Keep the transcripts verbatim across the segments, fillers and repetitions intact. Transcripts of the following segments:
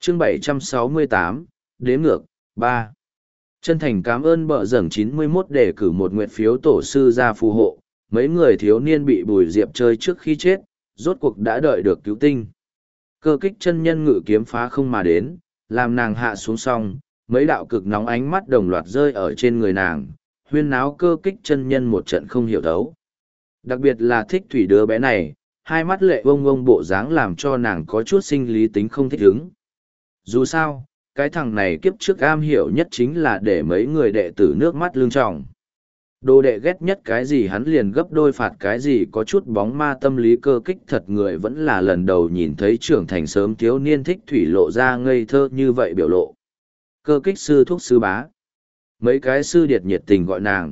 chương bảy trăm sáu mươi tám, đếm ngược, ba. Chân thành cảm ơn bợ dởng chín mươi mốt để cử một nguyện phiếu tổ sư ra phù hộ, mấy người thiếu niên bị Bùi Diệp chơi trước khi chết, rốt cuộc đã đợi được cứu tinh. Cơ kích chân nhân ngự kiếm phá không mà đến, làm nàng hạ xuống xong, mấy đạo cực nóng ánh mắt đồng loạt rơi ở trên người nàng, huyên náo cơ kích chân nhân một trận không hiểu thấu. Đặc biệt là thích thủy đứa bé này, hai mắt lệ vông vông bộ dáng làm cho nàng có chút sinh lý tính không thích ứng. Dù sao, cái thằng này kiếp trước am hiểu nhất chính là để mấy người đệ tử nước mắt lương trọng. Đồ đệ ghét nhất cái gì hắn liền gấp đôi phạt cái gì, có chút bóng ma tâm lý cơ kích thật người vẫn là lần đầu nhìn thấy trưởng thành sớm thiếu niên thích thủy lộ ra ngây thơ như vậy biểu lộ. Cơ kích sư thúc sư bá. Mấy cái sư điệt nhiệt tình gọi nàng.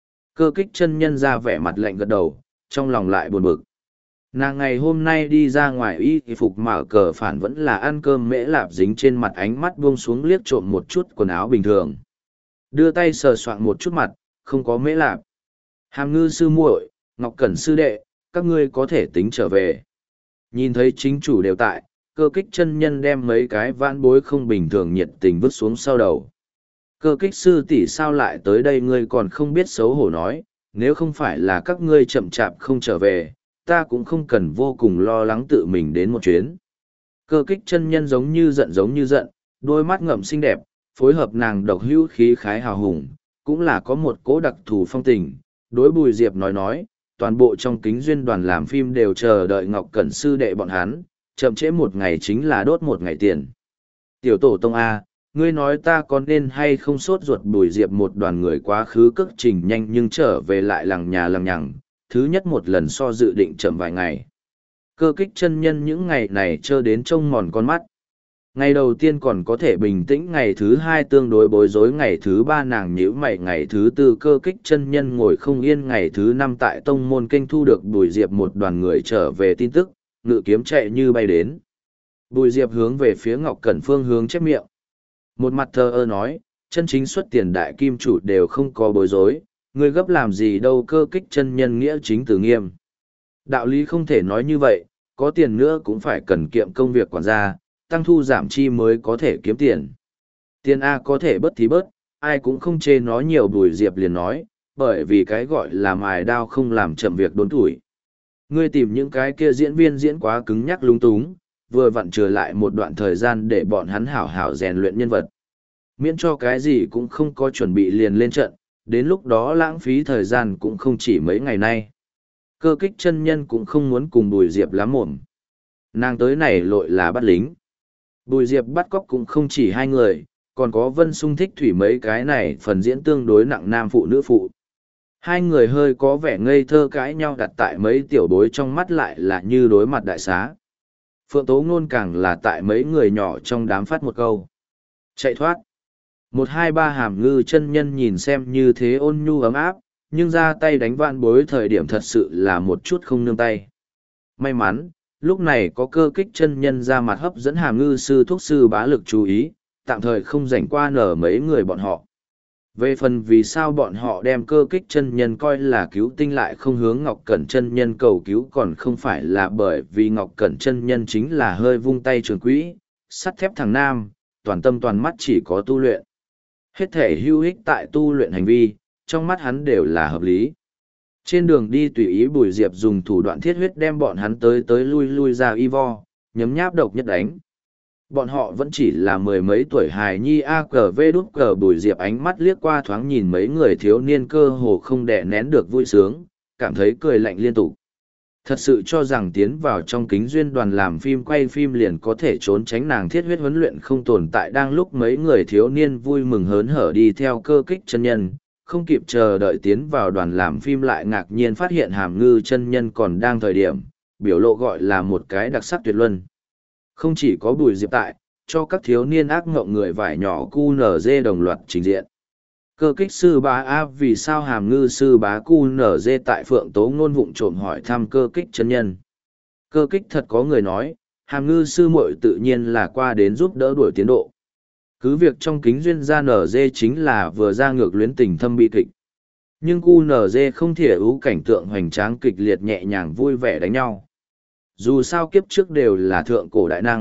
Cơ kích chân nhân ra vẻ mặt lạnh gật đầu, trong lòng lại buồn bực. Nàng ngày hôm nay đi ra ngoài y phục mở cờ phản vẫn là ăn cơm mễ lạp dính trên mặt, ánh mắt buông xuống liếc trộm một chút quần áo bình thường. Đưa tay sờ soạng một chút mặt, không có mễ lạp. Hàm ngư sư muội, Ngọc Cẩn sư đệ, các ngươi có thể tính trở về. Nhìn thấy chính chủ đều tại, cơ kích chân nhân đem mấy cái vãn bối không bình thường nhiệt tình vứt xuống sau đầu. Cơ kích sư tỷ sao lại tới đây, ngươi còn không biết xấu hổ nói, nếu không phải là các ngươi chậm chạp không trở về, ta cũng không cần vô cùng lo lắng tự mình đến một chuyến. Cơ kích chân nhân giống như giận giống như giận, đôi mắt ngậm xinh đẹp, phối hợp nàng độc hữu khí khái hào hùng, cũng là có một cố đặc thù phong tình. Đối Bùi Diệp nói nói, toàn bộ trong kính duyên đoàn làm phim đều chờ đợi Ngọc Cẩn sư đệ bọn hắn, chậm trễ một ngày chính là đốt một ngày tiền. Tiểu tổ tông A, ngươi nói ta có nên hay không sốt ruột? Bùi Diệp một đoàn người quá khứ cước trình nhanh nhưng trở về lại lằng nhà lằng nhằng, thứ nhất một lần so dự định chậm vài ngày. Cơ kích chân nhân những ngày này trơ đến trông mòn con mắt. Ngày đầu tiên còn có thể bình tĩnh, ngày thứ hai tương đối bối rối, ngày thứ ba nàng nhíu mày, ngày thứ tư cơ kích chân nhân ngồi không yên, ngày thứ năm tại tông môn kênh thu được Bùi Diệp một đoàn người trở về tin tức, ngự kiếm chạy như bay đến. Bùi Diệp hướng về phía Ngọc Cẩn phương hướng chép miệng. Một mặt thờ ơ nói, chân chính xuất tiền đại kim chủ đều không có bối rối, ngươi gấp làm gì đâu? Cơ kích chân nhân nghĩa chính từ nghiêm. Đạo lý không thể nói như vậy, có tiền nữa cũng phải cần kiệm công việc quản gia, tăng thu giảm chi mới có thể kiếm tiền. Tiền A có thể bớt thì bớt, ai cũng không chê nó nhiều. Bùi Diệp liền nói, bởi vì cái gọi là mài đao không làm chậm việc đốn tuổi. Ngươi tìm những cái kia diễn viên diễn quá cứng nhắc lung túng, vừa vặn trở lại một đoạn thời gian để bọn hắn hảo hảo rèn luyện nhân vật. Miễn cho cái gì cũng không có chuẩn bị liền lên trận, đến lúc đó lãng phí thời gian cũng không chỉ mấy ngày nay. Cơ kích chân nhân cũng không muốn cùng Bùi Diệp lắm mồm. Nàng tới này lội là bắt lính. Bùi Diệp bắt cóc cũng không chỉ hai người, còn có Vân Sung thích thủy mấy cái này phần diễn tương đối nặng nam phụ nữ phụ. Hai người hơi có vẻ ngây thơ cãi nhau đặt tại mấy tiểu bối trong mắt lại là như đối mặt đại xá. Phượng Tố Ngôn càng là tại mấy người nhỏ trong đám phát một câu. Chạy thoát. Một hai ba hàm ngư chân nhân nhìn xem như thế ôn nhu ấm áp, nhưng ra tay đánh vạn bối thời điểm thật sự là một chút không nương tay. May mắn, lúc này có cơ kích chân nhân ra mặt hấp dẫn hàm ngư sư thuốc sư bá lực chú ý, tạm thời không rảnh qua nở mấy người bọn họ. Về phần vì sao bọn họ đem cơ kích chân nhân coi là cứu tinh lại không hướng Ngọc Cẩn chân nhân cầu cứu, còn không phải là bởi vì Ngọc Cẩn chân nhân chính là hơi vung tay trường quỹ, sắt thép thằng nam, toàn tâm toàn mắt chỉ có tu luyện. Hết thể hữu ích tại tu luyện hành vi, trong mắt hắn đều là hợp lý. Trên đường đi tùy ý Bùi Diệp dùng thủ đoạn thiết huyết đem bọn hắn tới tới lui lui ra y vo, nhấm nháp độc nhất đánh. Bọn họ vẫn chỉ là mười mấy tuổi hài nhi a cờ vê đút cờ. Bùi Diệp ánh mắt liếc qua thoáng nhìn mấy người thiếu niên cơ hồ không đè nén được vui sướng, cảm thấy cười lạnh liên tục. Thật sự cho rằng tiến vào trong kính duyên đoàn làm phim quay phim liền có thể trốn tránh nàng thiết huyết huấn luyện không tồn tại. Đang lúc mấy người thiếu niên vui mừng hớn hở đi theo cơ kích chân nhân, không kịp chờ đợi tiến vào đoàn làm phim lại ngạc nhiên phát hiện hàm ngư chân nhân còn đang thời điểm, biểu lộ gọi là một cái đặc sắc tuyệt luân. Không chỉ có Bùi Diệp tại, cho các thiếu niên ác ngộng người vải nhỏ cu nở dê đồng loạt trình diện. Cơ kích sư bá A, vì sao hàm ngư sư bá cu nở dê tại Phượng Tố Ngôn vụng trộm hỏi thăm cơ kích chân nhân. Cơ kích thật có người nói, hàm ngư sư muội tự nhiên là qua đến giúp đỡ đuổi tiến độ. Cứ việc trong kính duyên ra nở dê chính là vừa ra ngược luyến tình thâm bi kịch. Nhưng cu nở dê không thể ưu cảnh tượng hoành tráng kịch liệt nhẹ nhàng vui vẻ đánh nhau. Dù sao kiếp trước đều là thượng cổ đại năng,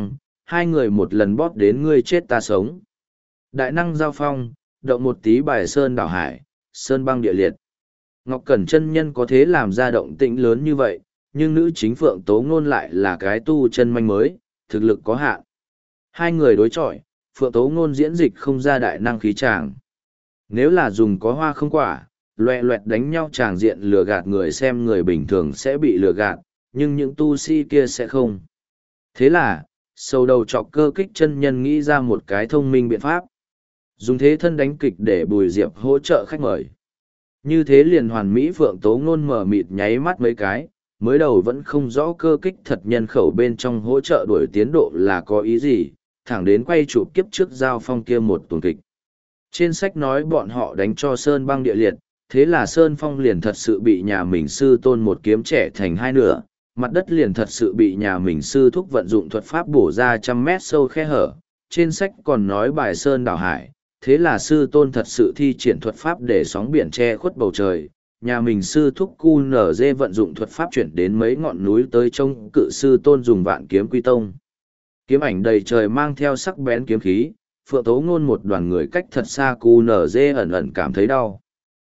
hai người một lần bóp đến ngươi chết ta sống. Đại năng giao phong, động một tí bài sơn đảo hải, sơn băng địa liệt. Ngọc Cẩn chân nhân có thế làm ra động tĩnh lớn như vậy, nhưng nữ chính Phượng Tố Ngôn lại là cái tu chân manh mới, thực lực có hạn. Hai người đối chọi, Phượng Tố Ngôn diễn dịch không ra đại năng khí tràng. Nếu là dùng có hoa không quả, loẹ loẹt đánh nhau tràng diện lừa gạt người xem, người bình thường sẽ bị lừa gạt, nhưng những tu sĩ kia sẽ không. Thế là, sầu đầu chọc Cơ Kích chân nhân nghĩ ra một cái thông minh biện pháp. Dùng thế thân đánh kịch để Bùi Diệp hỗ trợ khách mời. Như thế liền hoàn mỹ. Phượng Tố Ngôn mở mịt nháy mắt mấy cái, mới đầu vẫn không rõ Cơ Kích thật nhân khẩu bên trong hỗ trợ đuổi tiến độ là có ý gì, thẳng đến quay chụp kiếp trước giao phong kia một tuần kịch. Trên sách nói bọn họ đánh cho sơn băng địa liệt, thế là Sơn Phong liền thật sự bị nhà mình sư tôn một kiếm trẻ thành hai nửa, mặt đất liền thật sự bị nhà mình sư thúc vận dụng thuật pháp bổ ra trăm mét sâu khe hở. Trên sách còn nói bài sơn đảo hải, thế là sư tôn thật sự thi triển thuật pháp để sóng biển che khuất bầu trời. Nhà mình sư thúc cu nở dê vận dụng thuật pháp chuyển đến mấy ngọn núi tới trông cự sư tôn dùng vạn kiếm quy tông. Kiếm ảnh đầy trời mang theo sắc bén kiếm khí, Phượng Tố Ngôn một đoàn người cách thật xa cu nở dê ẩn ẩn cảm thấy đau.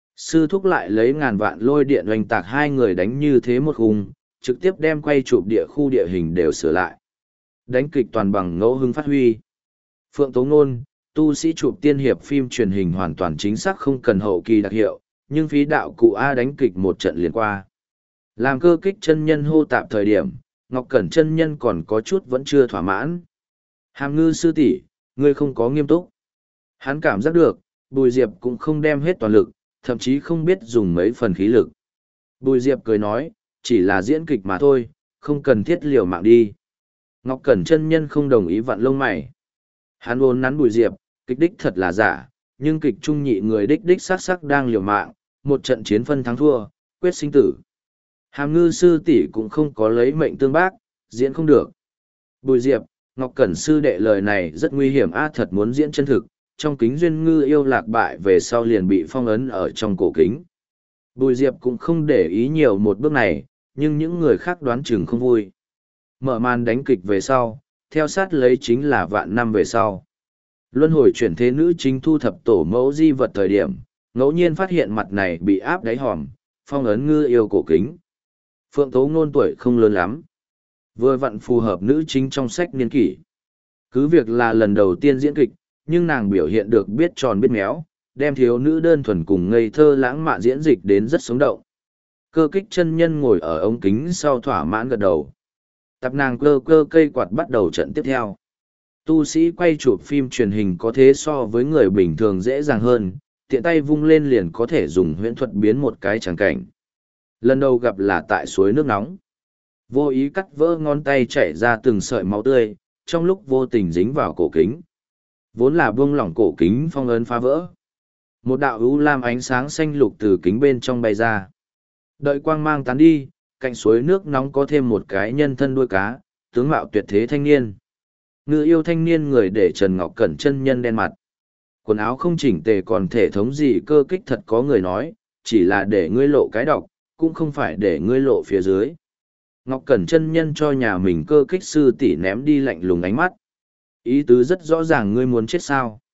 Sư thúc lại lấy ngàn vạn lôi điện oanh tạc hai người đánh như thế một khung, trực tiếp đem quay chụp địa khu địa hình đều sửa lại. Đánh kịch toàn bằng ngẫu hứng phát huy. Phượng Tố Ngôn, tu sĩ chụp tiên hiệp phim truyền hình hoàn toàn chính xác không cần hậu kỳ đặc hiệu, nhưng phí đạo cụ A đánh kịch một trận liền qua. Làm Cơ Kích chân nhân hô tạp thời điểm, Ngọc Cẩn chân nhân còn có chút vẫn chưa thỏa mãn. Hàm Ngư sư tỷ, ngươi không có nghiêm túc. Hắn cảm giác được, Bùi Diệp cũng không đem hết toàn lực, thậm chí không biết dùng mấy phần khí lực. Bùi Diệp cười nói, chỉ là diễn kịch mà thôi, không cần thiết liều mạng đi. Ngọc Cẩn chân nhân không đồng ý vặn lông mày. Hắn vốn nắn Bùi Diệp, kịch đích thật là giả, nhưng kịch trung nhị người đích đích sắc sắc đang liều mạng, một trận chiến phân thắng thua, quyết sinh tử. Hàm Ngư sư tỷ cũng không có lấy mệnh tương bác, diễn không được. Bùi Diệp, Ngọc Cẩn sư đệ lời này rất nguy hiểm a, thật muốn diễn chân thực, trong kính duyên ngư yêu lạc bại về sau liền bị phong ấn ở trong cổ kính. Bùi Diệp cũng không để ý nhiều một bước này, nhưng những người khác đoán chừng không vui. Mở màn đánh kịch về sau, theo sát lấy chính là vạn năm về sau. Luân hồi chuyển thế nữ chính thu thập tổ mẫu di vật thời điểm, ngẫu nhiên phát hiện mặt này bị áp đáy hòm, phong ấn ngư yêu cổ kính. Phượng Tố Ngôn tuổi không lớn lắm, vừa vặn phù hợp nữ chính trong sách niên kỷ. Cứ việc là lần đầu tiên diễn kịch, nhưng nàng biểu hiện được biết tròn biết méo, đem thiếu nữ đơn thuần cùng ngây thơ lãng mạn diễn dịch đến rất sống động. Cơ Kích chân nhân ngồi ở ống kính sau thỏa mãn gật đầu. Tập nàng cơ cơ cây quạt bắt đầu trận tiếp theo. Tu sĩ quay chụp phim truyền hình có thế so với người bình thường dễ dàng hơn, tiện tay vung lên liền có thể dùng huyễn thuật biến một cái tràng cảnh. Lần đầu gặp là tại suối nước nóng. Vô ý cắt vỡ ngón tay chảy ra từng sợi máu tươi, trong lúc vô tình dính vào cổ kính. Vốn là buông lỏng cổ kính phong ấn phá vỡ. Một đạo ưu lam ánh sáng xanh lục từ kính bên trong bay ra. Đợi quang mang tán đi, cạnh suối nước nóng có thêm một cái nhân thân đuôi cá, tướng mạo tuyệt thế thanh niên. Ngư yêu thanh niên người để Trần Ngọc Cẩn chân nhân đen mặt. Quần áo không chỉnh tề còn thể thống gì. Cơ Kích thật có người nói, chỉ là để ngươi lộ cái độc, cũng không phải để ngươi lộ phía dưới. Ngọc Cẩn chân nhân cho nhà mình Cơ Kích sư tỷ ném đi lạnh lùng ánh mắt. Ý tứ rất rõ ràng, ngươi muốn chết sao.